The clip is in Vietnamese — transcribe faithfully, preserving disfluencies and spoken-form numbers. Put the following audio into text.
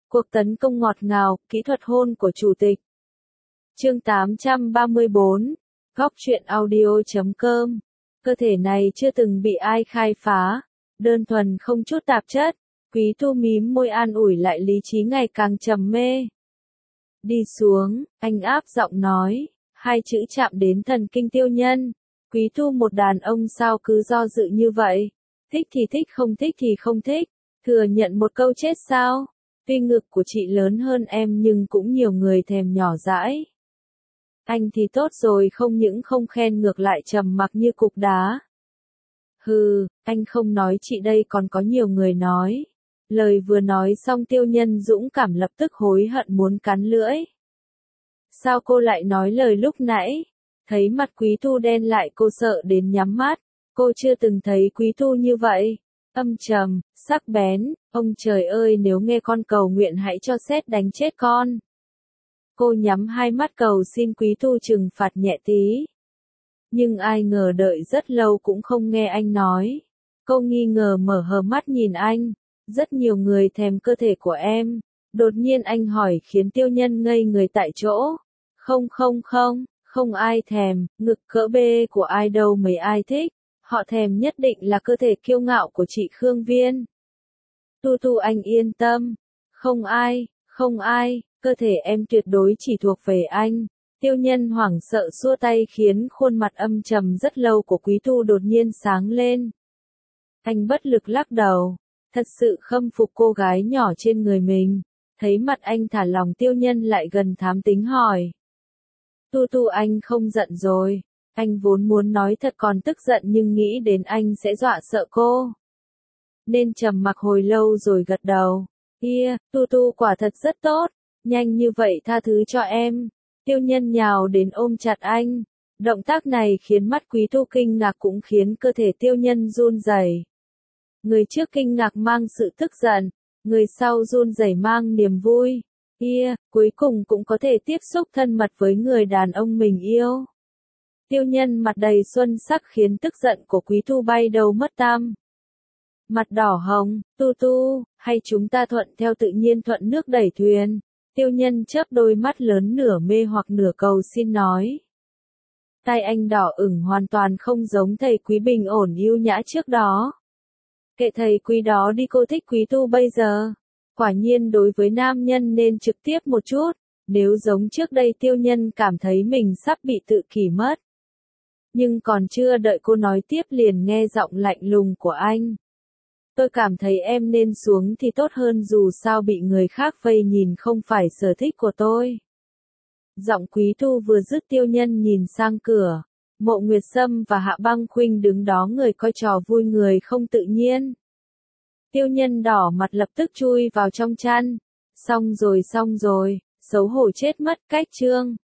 Cuộc tấn công ngọt ngào, kỹ thuật hôn của chủ tịch. Chương tám trăm ba mươi bốn, Góc truyện audio chấm com. Cơ thể này chưa từng bị ai khai phá, đơn thuần không chút tạp chất. Quý Thu mím môi an ủi lại lý trí ngày càng trầm mê. Đi xuống, anh áp giọng nói, hai chữ chạm đến thần kinh Tiêu Nhân. Quý Thu một đàn ông sao cứ do dự như vậy? Thích thì thích, không thích thì không thích. Thừa nhận một câu chết sao? Tuy ngực của chị lớn hơn em nhưng cũng nhiều người thèm nhỏ dãi. Anh thì tốt rồi, không những không khen ngược lại trầm mặc như cục đá. Hừ, anh không nói chị đây còn có nhiều người nói. Lời vừa nói xong Tiêu Nhân dũng cảm lập tức hối hận muốn cắn lưỡi. Sao cô lại nói lời lúc nãy? Thấy mặt Quý Thu đen lại cô sợ đến nhắm mắt. Cô chưa từng thấy Quý Thu như vậy. Âm trầm, sắc bén, ông trời ơi nếu nghe con cầu nguyện hãy cho sét đánh chết con. Cô nhắm hai mắt cầu xin Quý Thu trừng phạt nhẹ tí. Nhưng ai ngờ đợi rất lâu cũng không nghe anh nói. Cô nghi ngờ mở hờ mắt nhìn anh. Rất nhiều người thèm cơ thể của em. Đột nhiên anh hỏi khiến Tiêu Nhân ngây người tại chỗ. Không không không, không ai thèm, ngực cỡ bê của ai đâu mấy ai thích. Họ thèm nhất định là cơ thể kiêu ngạo của chị Khương Viên. Tu Tu anh yên tâm. Không ai, không ai, cơ thể em tuyệt đối chỉ thuộc về anh. Tiêu Nhân hoảng sợ xua tay khiến khuôn mặt âm trầm rất lâu của Quý Thu đột nhiên sáng lên. Anh bất lực lắc đầu. Thật sự khâm phục cô gái nhỏ trên người mình. Thấy mặt anh thả lòng Tiêu Nhân lại gần thám tính hỏi. Tu Tu anh không giận rồi. Anh vốn muốn nói thật còn tức giận nhưng nghĩ đến anh sẽ dọa sợ cô. Nên trầm mặc hồi lâu rồi gật đầu. Kia, Tu Tu quả thật rất tốt. Nhanh như vậy tha thứ cho em. Tiêu Nhân nhào đến ôm chặt anh. Động tác này khiến mắt Quý Thu kinh ngạc cũng khiến cơ thể Tiêu Nhân run rẩy. Người trước kinh ngạc mang sự tức giận. Người sau run rẩy mang niềm vui. Kia, cuối cùng cũng có thể tiếp xúc thân mật với người đàn ông mình yêu. Tiêu Nhân mặt đầy xuân sắc khiến tức giận của Quý Thu bay đầu mất tăm. Mặt đỏ hồng, Tu Tu, hay chúng ta thuận theo tự nhiên thuận nước đẩy thuyền. Tiêu Nhân chớp đôi mắt lớn nửa mê hoặc nửa cầu xin nói. Tai anh đỏ ửng hoàn toàn không giống thầy Quý bình ổn yêu nhã trước đó. Kệ thầy Quý đó đi, cô thích Quý Thu bây giờ. Quả nhiên đối với nam nhân nên trực tiếp một chút. Nếu giống trước đây Tiêu Nhân cảm thấy mình sắp bị tự kỷ mất. Nhưng còn chưa đợi cô nói tiếp liền nghe giọng lạnh lùng của anh. Tôi cảm thấy em nên xuống thì tốt hơn, dù sao bị người khác vây nhìn không phải sở thích của tôi. Giọng Quý Thu vừa dứt Tiêu Nhân nhìn sang cửa. Mộ Nguyệt Sâm và Hạ Băng Khuynh đứng đó người coi trò vui người không tự nhiên. Tiêu Nhân đỏ mặt lập tức chui vào trong chăn. Xong rồi xong rồi, xấu hổ chết mất, cách chương.